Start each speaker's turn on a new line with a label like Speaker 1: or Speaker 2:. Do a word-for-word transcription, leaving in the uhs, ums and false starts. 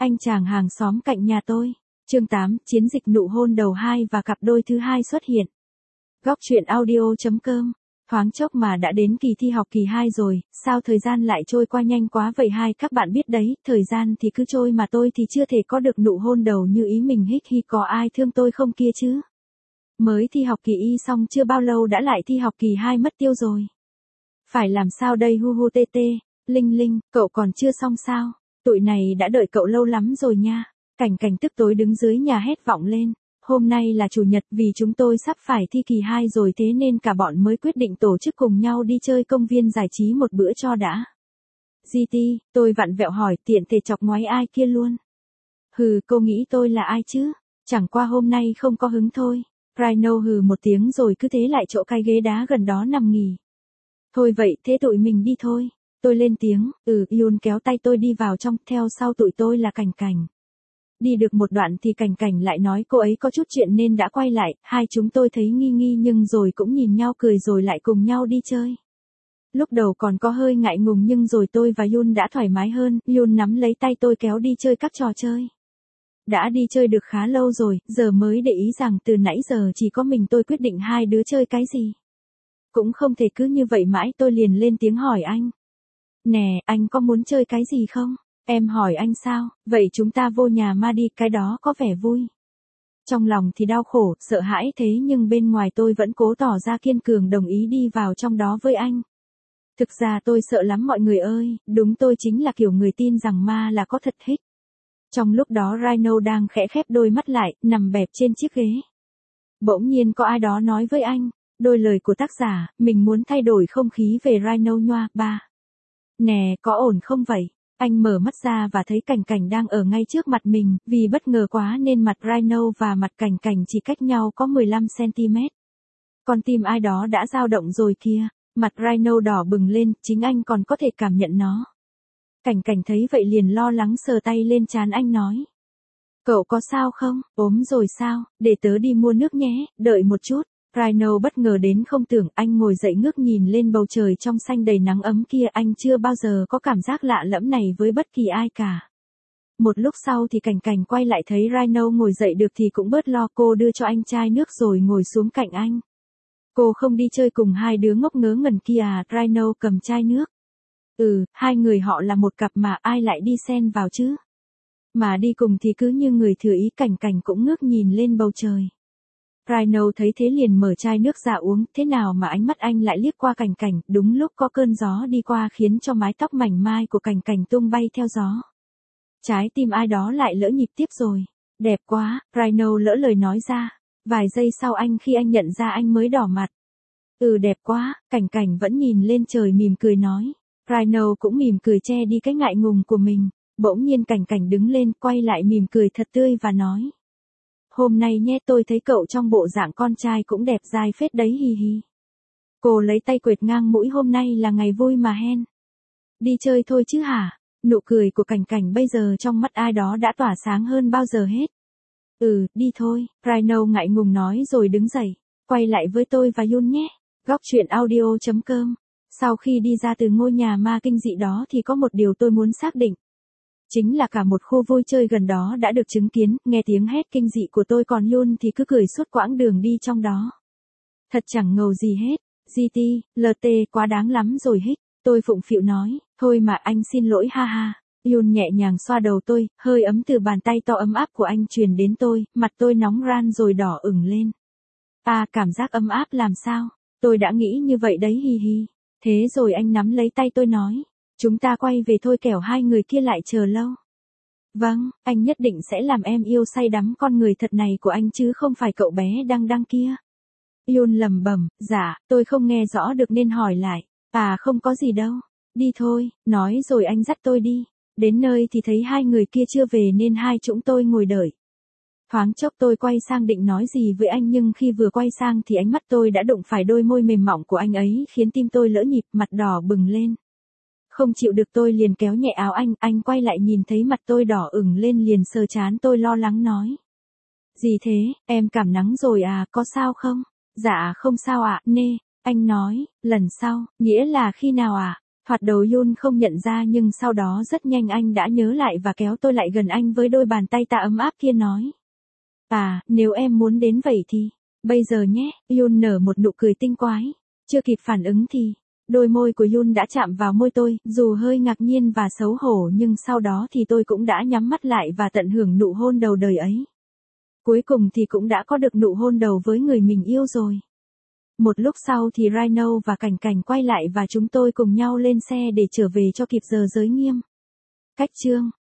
Speaker 1: Anh chàng hàng xóm cạnh nhà tôi. Chương tám, chiến dịch nụ hôn đầu hai và cặp đôi thứ hai xuất hiện. Góc truyện audio.com. Thoáng chốc mà đã đến kỳ thi học kỳ hai rồi, sao thời gian lại trôi qua nhanh quá vậy hai các bạn biết đấy, thời gian thì cứ trôi mà tôi thì chưa thể có được nụ hôn đầu như ý mình hích hi có ai thương tôi không kia chứ. Mới thi học kỳ y xong chưa bao lâu đã lại thi học kỳ hai mất tiêu rồi. Phải làm sao đây hu hu tê tê, Linh Linh, cậu còn chưa xong sao? Tụi này đã đợi cậu lâu lắm rồi nha. Cảnh Cảnh tức tối đứng dưới nhà hét vọng lên. Hôm nay là chủ nhật vì chúng tôi sắp phải thi kỳ hai rồi thế nên cả bọn mới quyết định tổ chức cùng nhau đi chơi công viên giải trí một bữa cho đã. giê tê, tôi vặn vẹo hỏi tiện thể chọc ngoáy ai kia luôn. Hừ, cô nghĩ tôi là ai chứ? Chẳng qua hôm nay không có hứng thôi. Rhino hừ một tiếng rồi cứ thế lại chỗ cái ghế đá gần đó nằm nghỉ. Thôi vậy thế tụi mình đi thôi. Tôi lên tiếng, ừ, Yun kéo tay tôi đi vào trong, theo sau tụi tôi là Cảnh Cảnh. Đi được một đoạn thì Cảnh Cảnh lại nói cô ấy có chút chuyện nên đã quay lại, hai chúng tôi thấy nghi nghi nhưng rồi cũng nhìn nhau cười rồi lại cùng nhau đi chơi. Lúc đầu còn có hơi ngại ngùng nhưng rồi tôi và Yun đã thoải mái hơn, Yun nắm lấy tay tôi kéo đi chơi các trò chơi. Đã đi chơi được khá lâu rồi, giờ mới để ý rằng từ nãy giờ chỉ có mình tôi quyết định hai đứa chơi cái gì. Cũng không thể cứ như vậy mãi tôi liền lên tiếng hỏi anh. Nè, anh có muốn chơi cái gì không? Em hỏi anh sao, vậy chúng ta vô nhà ma đi, cái đó có vẻ vui. Trong lòng thì đau khổ, sợ hãi thế nhưng bên ngoài tôi vẫn cố tỏ ra kiên cường đồng ý đi vào trong đó với anh. Thực ra tôi sợ lắm mọi người ơi, đúng tôi chính là kiểu người tin rằng ma là có thật hích. Trong lúc đó Rhino đang khẽ khép đôi mắt lại, nằm bẹp trên chiếc ghế. Bỗng nhiên có ai đó nói với anh, đôi lời của tác giả, mình muốn thay đổi không khí về Rhino nhoa, ba. Nè, có ổn không vậy? Anh mở mắt ra và thấy Cảnh Cảnh đang ở ngay trước mặt mình, vì bất ngờ quá nên mặt Rhino và mặt Cảnh Cảnh chỉ cách nhau có mười lăm xăng-ti-mét. Con tim ai đó đã dao động rồi kìa, mặt Rhino đỏ bừng lên, chính anh còn có thể cảm nhận nó. Cảnh Cảnh thấy vậy liền lo lắng sờ tay lên trán anh nói. Cậu có sao không, ốm rồi sao, để tớ đi mua nước nhé, đợi một chút. Rhino bất ngờ đến không tưởng, anh ngồi dậy ngước nhìn lên bầu trời trong xanh đầy nắng ấm kia, anh chưa bao giờ có cảm giác lạ lẫm này với bất kỳ ai cả. Một lúc sau thì Cảnh Cảnh quay lại thấy Rhino ngồi dậy được thì cũng bớt lo, cô đưa cho anh chai nước rồi ngồi xuống cạnh anh. Cô không đi chơi cùng hai đứa ngốc ngớ ngẩn kia à? Rhino cầm chai nước. Ừ, hai người họ là một cặp mà ai lại đi xen vào chứ? Mà đi cùng thì cứ như người thừa ý. Cảnh Cảnh cũng ngước nhìn lên bầu trời. Rhino thấy thế liền mở chai nước ra uống, thế nào mà ánh mắt anh lại liếc qua Cảnh Cảnh, đúng lúc có cơn gió đi qua khiến cho mái tóc mảnh mai của Cảnh Cảnh tung bay theo gió. Trái tim ai đó lại lỡ nhịp tiếp rồi. Đẹp quá, Rhino lỡ lời nói ra. Vài giây sau anh khi anh nhận ra anh mới đỏ mặt. Ừ đẹp quá, Cảnh Cảnh vẫn nhìn lên trời mỉm cười nói. Rhino cũng mỉm cười che đi cái ngại ngùng của mình. Bỗng nhiên Cảnh Cảnh đứng lên, quay lại mỉm cười thật tươi và nói. Hôm nay nhé tôi thấy cậu trong bộ dạng con trai cũng đẹp dai phết đấy hì hì. Cô lấy tay quệt ngang mũi, hôm nay là ngày vui mà hen. Đi chơi thôi chứ hả? Nụ cười của Cảnh Cảnh bây giờ trong mắt ai đó đã tỏa sáng hơn bao giờ hết. Ừ, đi thôi, Rhino ngại ngùng nói rồi đứng dậy. Quay lại với tôi và Yun nhé. Góc truyện audio.com. Sau khi đi ra từ ngôi nhà ma kinh dị đó thì có một điều tôi muốn xác định. Chính là cả một khu vui chơi gần đó đã được chứng kiến, nghe tiếng hét kinh dị của tôi còn Yun thì cứ cười suốt quãng đường đi trong đó. Thật chẳng ngầu gì hết, giê tê, lờ tê quá đáng lắm rồi hích, tôi phụng phịu nói, thôi mà anh xin lỗi ha ha. Yun nhẹ nhàng xoa đầu tôi, hơi ấm từ bàn tay to ấm áp của anh truyền đến tôi, mặt tôi nóng ran rồi đỏ ửng lên. À cảm giác ấm áp làm sao, tôi đã nghĩ như vậy đấy hi hi. Thế rồi anh nắm lấy tay tôi nói. Chúng ta quay về thôi kẻo hai người kia lại chờ lâu. Vâng, anh nhất định sẽ làm em yêu say đắm con người thật này của anh chứ không phải cậu bé đăng đăng kia. Yun lầm bẩm, dạ, tôi không nghe rõ được nên hỏi lại. À không có gì đâu, đi thôi, nói rồi anh dắt tôi đi. Đến nơi thì thấy hai người kia chưa về nên hai chúng tôi ngồi đợi. Thoáng chốc tôi quay sang định nói gì với anh nhưng khi vừa quay sang thì ánh mắt tôi đã đụng phải đôi môi mềm mỏng của anh ấy khiến tim tôi lỡ nhịp, mặt đỏ bừng lên. Không chịu được tôi liền kéo nhẹ áo anh, anh quay lại nhìn thấy mặt tôi đỏ ửng lên liền sờ trán tôi lo lắng nói. Gì thế, em cảm nắng rồi à, có sao không? Dạ không sao ạ, nê, anh nói, lần sau, nghĩa là khi nào ạ? Thoạt đầu Yoon không nhận ra nhưng sau đó rất nhanh anh đã nhớ lại và kéo tôi lại gần anh với đôi bàn tay tạ ấm áp kia nói. À, nếu em muốn đến vậy thì, bây giờ nhé, Yoon nở một nụ cười tinh quái. Chưa kịp phản ứng thì, đôi môi của Yoon đã chạm vào môi tôi, dù hơi ngạc nhiên và xấu hổ nhưng sau đó thì tôi cũng đã nhắm mắt lại và tận hưởng nụ hôn đầu đời ấy. Cuối cùng thì cũng đã có được nụ hôn đầu với người mình yêu rồi. Một lúc sau thì Rhino và Cảnh Cảnh quay lại và chúng tôi cùng nhau lên xe để trở về cho kịp giờ giới nghiêm. Cách chương